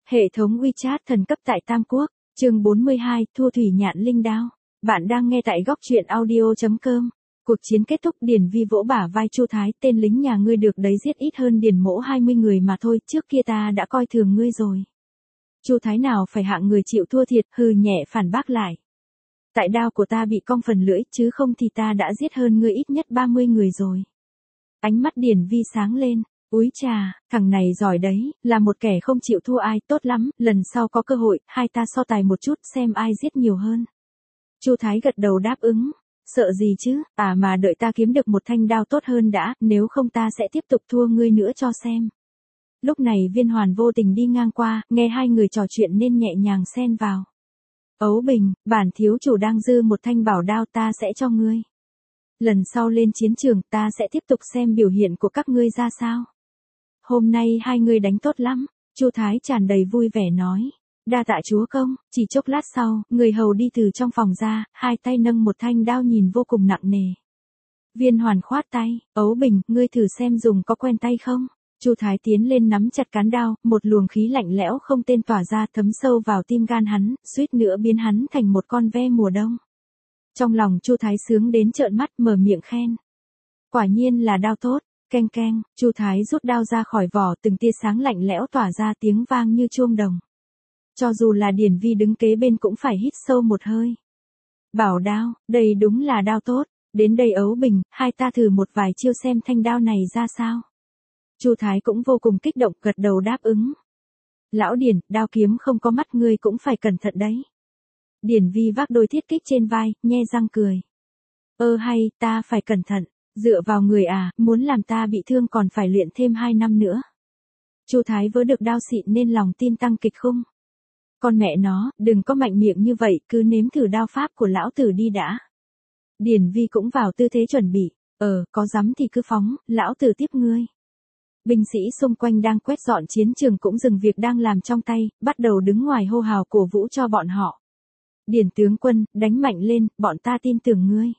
Hệ thống WeChat thần cấp tại Tam Quốc, chương 42, Thu Thủy Nhạn Linh Đao. Bạn đang nghe tại góc truyện audio.com. Cuộc chiến kết thúc, Điền Vi vỗ bả vai Chu Thái, tên lính nhà ngươi được đấy giết ít hơn Điền Mỗ 20 người mà thôi, trước kia ta đã coi thường ngươi rồi. Chu Thái nào phải hạng người chịu thua thiệt, hừ nhẹ phản bác lại. Tại đao của ta bị cong phần lưỡi, chứ không thì ta đã giết hơn ngươi ít nhất 30 người rồi. Ánh mắt Điền Vi sáng lên. Úi chà, thằng này giỏi đấy, là một kẻ không chịu thua ai, tốt lắm, lần sau có cơ hội, hai ta so tài một chút xem ai giết nhiều hơn. Chu Thái gật đầu đáp ứng, sợ gì chứ, mà đợi ta kiếm được một thanh đao tốt hơn đã, nếu không ta sẽ tiếp tục thua ngươi nữa cho xem. Lúc này Viên Hoàn vô tình đi ngang qua, nghe hai người trò chuyện nên nhẹ nhàng xen vào. Ấu Bình, bản thiếu chủ đang dư một thanh bảo đao, ta sẽ cho ngươi. Lần sau lên chiến trường ta sẽ tiếp tục xem biểu hiện của các ngươi ra sao. Hôm nay hai người đánh tốt lắm, Chu Thái tràn đầy vui vẻ nói. Đa tạ chúa công. Chỉ chốc lát sau, người hầu đi từ trong phòng ra, hai tay nâng một thanh đao nhìn vô cùng nặng nề. Viên Hoàn khoát tay, Ấu Bình, ngươi thử xem dùng có quen tay không? Chu Thái tiến lên nắm chặt cán đao, một luồng khí lạnh lẽo không tên tỏa ra thấm sâu vào tim gan hắn, suýt nữa biến hắn thành một con ve mùa đông. Trong lòng Chu Thái sướng đến trợn mắt, mở miệng khen. Quả nhiên là đao tốt. Keng keng, Chu Thái rút đao ra khỏi vỏ, từng tia sáng lạnh lẽo tỏa ra tiếng vang như chuông đồng. Cho dù là Điền Vi đứng kế bên cũng phải hít sâu một hơi. Bảo đao, đây đúng là đao tốt, đến đây Ấu Bình, hai ta thử một vài chiêu xem thanh đao này ra sao. Chu Thái cũng vô cùng kích động, gật đầu đáp ứng. Lão Điền, đao kiếm không có mắt ngươi cũng phải cẩn thận đấy. Điền Vi vác đôi thiết kích trên vai, nhe răng cười. Hay, ta phải cẩn thận. Dựa vào người muốn làm ta bị thương còn phải luyện thêm 2 năm nữa. Chu Thái vớ được đao xịn nên lòng tin tăng kịch khung. Con mẹ nó, đừng có mạnh miệng như vậy, cứ nếm thử đao pháp của lão tử đi đã. Điền Vi cũng vào tư thế chuẩn bị, có dám thì cứ phóng, lão tử tiếp ngươi. Binh sĩ xung quanh đang quét dọn chiến trường cũng dừng việc đang làm trong tay, bắt đầu đứng ngoài hô hào cổ vũ cho bọn họ. Điền tướng quân, đánh mạnh lên, bọn ta tin tưởng ngươi.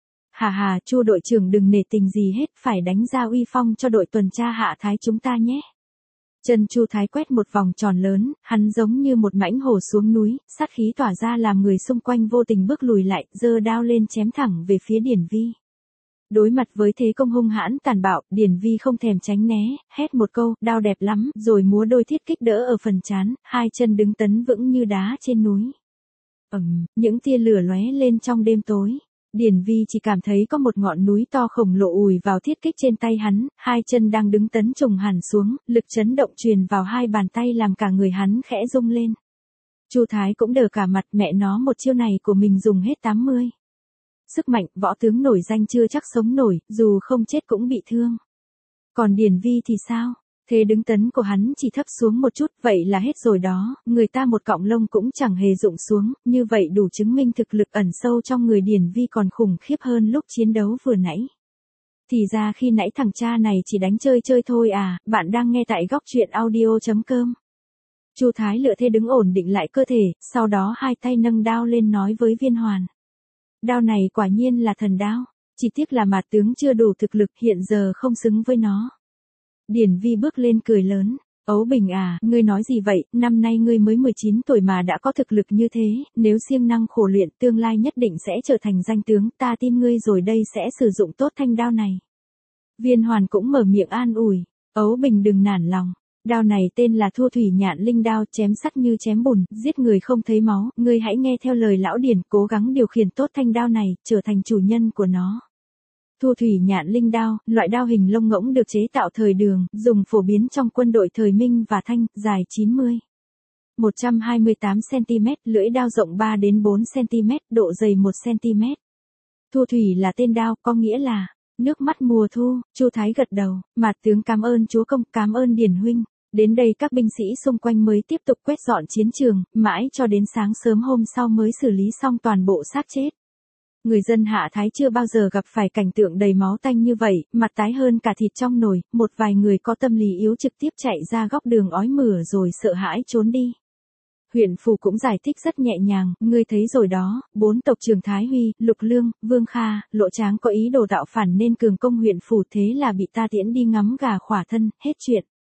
Hà, Chu đội trưởng đừng nể tình gì hết, phải đánh ra uy phong cho đội tuần tra Hạ Thái chúng ta nhé. Chân Chu Thái quét một vòng tròn lớn, hắn giống như một mãnh hổ xuống núi, sát khí tỏa ra làm người xung quanh vô tình bước lùi lại, giơ đao lên chém thẳng về phía Điền Vi. Đối mặt với thế công hung hãn tàn bạo, Điền Vi không thèm tránh né, hét một câu, đao đẹp lắm, rồi múa đôi thiết kích đỡ ở phần trán, hai chân đứng tấn vững như đá trên núi. Những tia lửa lóe lên trong đêm tối. Điền Vi chỉ cảm thấy có một ngọn núi to khổng lồ ùi vào thiết kích trên tay hắn, hai chân đang đứng tấn trùng hẳn xuống, lực chấn động truyền vào hai bàn tay làm cả người hắn khẽ rung lên. Chu Thái cũng đờ cả mặt, mẹ nó một chiêu này của mình dùng hết 80. Sức mạnh, võ tướng nổi danh chưa chắc sống nổi, dù không chết cũng bị thương. Còn Điền Vi thì sao? Thế đứng tấn của hắn chỉ thấp xuống một chút, vậy là hết rồi đó, người ta một cọng lông cũng chẳng hề rụng xuống, như vậy đủ chứng minh thực lực ẩn sâu trong người Điền Vi còn khủng khiếp hơn lúc chiến đấu vừa nãy. Thì ra khi nãy thằng cha này chỉ đánh chơi chơi thôi bạn đang nghe tại góc truyện audio.com. Chu Thái lựa thế đứng ổn định lại cơ thể, sau đó hai tay nâng đao lên nói với Viên Hoàn. Đao này quả nhiên là thần đao, chỉ tiếc là Mạt tướng chưa đủ thực lực, hiện giờ không xứng với nó. Điền Vi bước lên cười lớn, Ấu Bình ngươi nói gì vậy, năm nay ngươi mới 19 tuổi mà đã có thực lực như thế, nếu siêng năng khổ luyện tương lai nhất định sẽ trở thành danh tướng, ta tin ngươi rồi đây sẽ sử dụng tốt thanh đao này. Viên Hoàn cũng mở miệng an ủi, Ấu Bình đừng nản lòng, đao này tên là Thu Thủy Nhạn Linh Đao, chém sắt như chém bùn, giết người không thấy máu, ngươi hãy nghe theo lời lão Điền, cố gắng điều khiển tốt thanh đao này, trở thành chủ nhân của nó. Thu Thủy Nhạn Linh Đao, loại đao hình lông ngỗng được chế tạo thời Đường, dùng phổ biến trong quân đội thời Minh và Thanh, dài 128 cm, lưỡi đao rộng 3 đến 4 cm, độ dày 1 cm. Thu Thủy là tên đao, có nghĩa là nước mắt mùa thu. Chu Thái gật đầu, Mạt tướng cảm ơn chúa công, cảm ơn Điền huynh. Đến đây các binh sĩ xung quanh mới tiếp tục quét dọn chiến trường, mãi cho đến sáng sớm hôm sau mới xử lý xong toàn bộ xác chết. Người dân Hạ Thái chưa bao giờ gặp phải cảnh tượng đầy máu tanh như vậy, mặt tái hơn cả thịt trong nồi, một vài người có tâm lý yếu trực tiếp chạy ra góc đường ói mửa rồi sợ hãi trốn đi. Huyện phủ cũng giải thích rất nhẹ nhàng, ngươi thấy rồi đó, 4 tộc trưởng Thái Huy, Lục Lương, Vương Kha, Lộ Tráng có ý đồ tạo phản nên cường công huyện phủ, thế là bị ta tiễn đi ngắm gà khỏa thân, hết chuyện.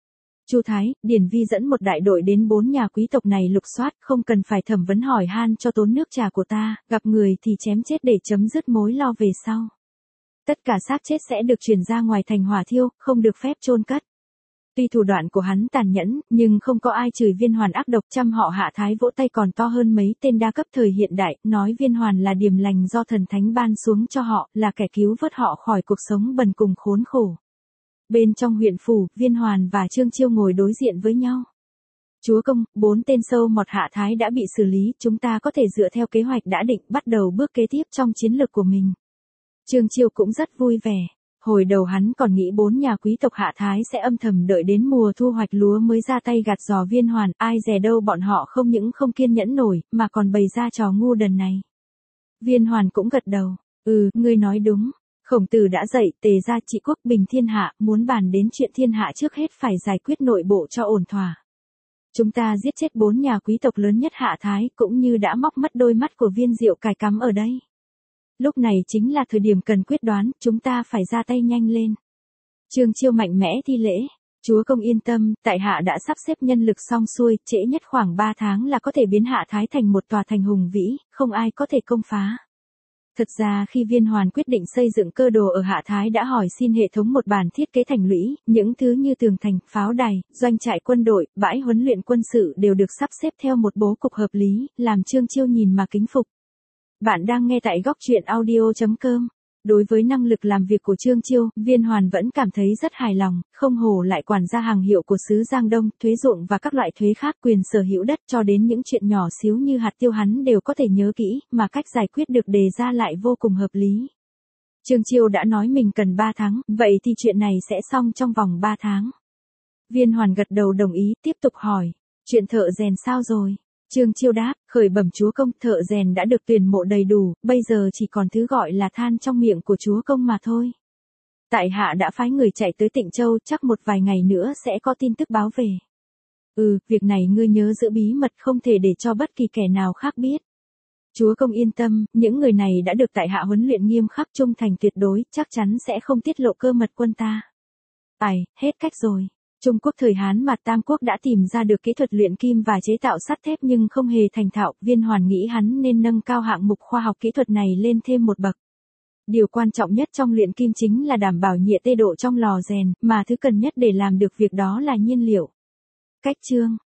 Chu Thái, Điền Vi dẫn một đại đội đến 4 nhà quý tộc này lục soát, không cần phải thẩm vấn hỏi han cho tốn nước trà của ta, gặp người thì chém chết để chấm dứt mối lo về sau. Tất cả xác chết sẽ được chuyển ra ngoài thành hỏa thiêu, không được phép chôn cất. Tuy thủ đoạn của hắn tàn nhẫn, nhưng không có ai chửi Viên Hoàn ác độc. Trăm họ Hạ Thái vỗ tay còn to hơn mấy tên đa cấp thời hiện đại, nói Viên Hoàn là điềm lành do thần thánh ban xuống cho họ, là kẻ cứu vớt họ khỏi cuộc sống bần cùng khốn khổ. Bên trong huyện phủ, Viên Hoàn và Trương Chiêu ngồi đối diện với nhau. Chúa công, 4 tên sâu mọt Hạ Thái đã bị xử lý, chúng ta có thể dựa theo kế hoạch đã định bắt đầu bước kế tiếp trong chiến lược của mình. Trương Chiêu cũng rất vui vẻ. Hồi đầu hắn còn nghĩ 4 nhà quý tộc Hạ Thái sẽ âm thầm đợi đến mùa thu hoạch lúa mới ra tay gặt giò Viên Hoàn, ai dè đâu bọn họ không những không kiên nhẫn nổi, mà còn bày ra trò ngu đần này. Viên Hoàn cũng gật đầu, ngươi nói đúng. Khổng Tử đã dạy, tề gia trị quốc bình thiên hạ, muốn bàn đến chuyện thiên hạ trước hết phải giải quyết nội bộ cho ổn thỏa. Chúng ta giết chết 4 nhà quý tộc lớn nhất Hạ Thái, cũng như đã móc mất đôi mắt của Viên Diệu cài cắm ở đây. Lúc này chính là thời điểm cần quyết đoán, chúng ta phải ra tay nhanh lên. Trương Chiêu mạnh mẽ thi lễ. Chúa công yên tâm, tại hạ đã sắp xếp nhân lực xong xuôi, trễ nhất khoảng 3 tháng là có thể biến Hạ Thái thành một tòa thành hùng vĩ, không ai có thể công phá. Thật ra khi Viên Hoàn quyết định xây dựng cơ đồ ở Hạ Thái đã hỏi xin hệ thống một bản thiết kế thành lũy, những thứ như tường thành, pháo đài, doanh trại quân đội, bãi huấn luyện quân sự đều được sắp xếp theo một bố cục hợp lý, làm Trương Chiêu nhìn mà kính phục. Bạn đang nghe tại góc truyện audio.com. Đối với năng lực làm việc của Trương Chiêu, Viên Hoàn vẫn cảm thấy rất hài lòng, không hổ lại quản gia hàng hiệu của xứ Giang Đông, thuế ruộng và các loại thuế khác, quyền sở hữu đất cho đến những chuyện nhỏ xíu như hạt tiêu hắn đều có thể nhớ kỹ, mà cách giải quyết được đề ra lại vô cùng hợp lý. Trương Chiêu đã nói mình cần 3 tháng, vậy thì chuyện này sẽ xong trong vòng 3 tháng. Viên Hoàn gật đầu đồng ý, tiếp tục hỏi, chuyện thợ rèn sao rồi? Trương Chiêu đáp, khởi bẩm chúa công, thợ rèn đã được tuyển mộ đầy đủ, bây giờ chỉ còn thứ gọi là than trong miệng của chúa công mà thôi. Tại hạ đã phái người chạy tới Tịnh Châu, chắc một vài ngày nữa sẽ có tin tức báo về. Việc này ngươi nhớ giữ bí mật, không thể để cho bất kỳ kẻ nào khác biết. Chúa công yên tâm, những người này đã được tại hạ huấn luyện nghiêm khắc, trung thành tuyệt đối, chắc chắn sẽ không tiết lộ cơ mật quân ta. Hết cách rồi. Trung Quốc thời Hán mà Tam Quốc đã tìm ra được kỹ thuật luyện kim và chế tạo sắt thép nhưng không hề thành thạo, Viên Hoàn nghĩ hắn nên nâng cao hạng mục khoa học kỹ thuật này lên thêm một bậc. Điều quan trọng nhất trong luyện kim chính là đảm bảo nhiệt tê độ trong lò rèn, mà thứ cần nhất để làm được việc đó là nhiên liệu. Cách chương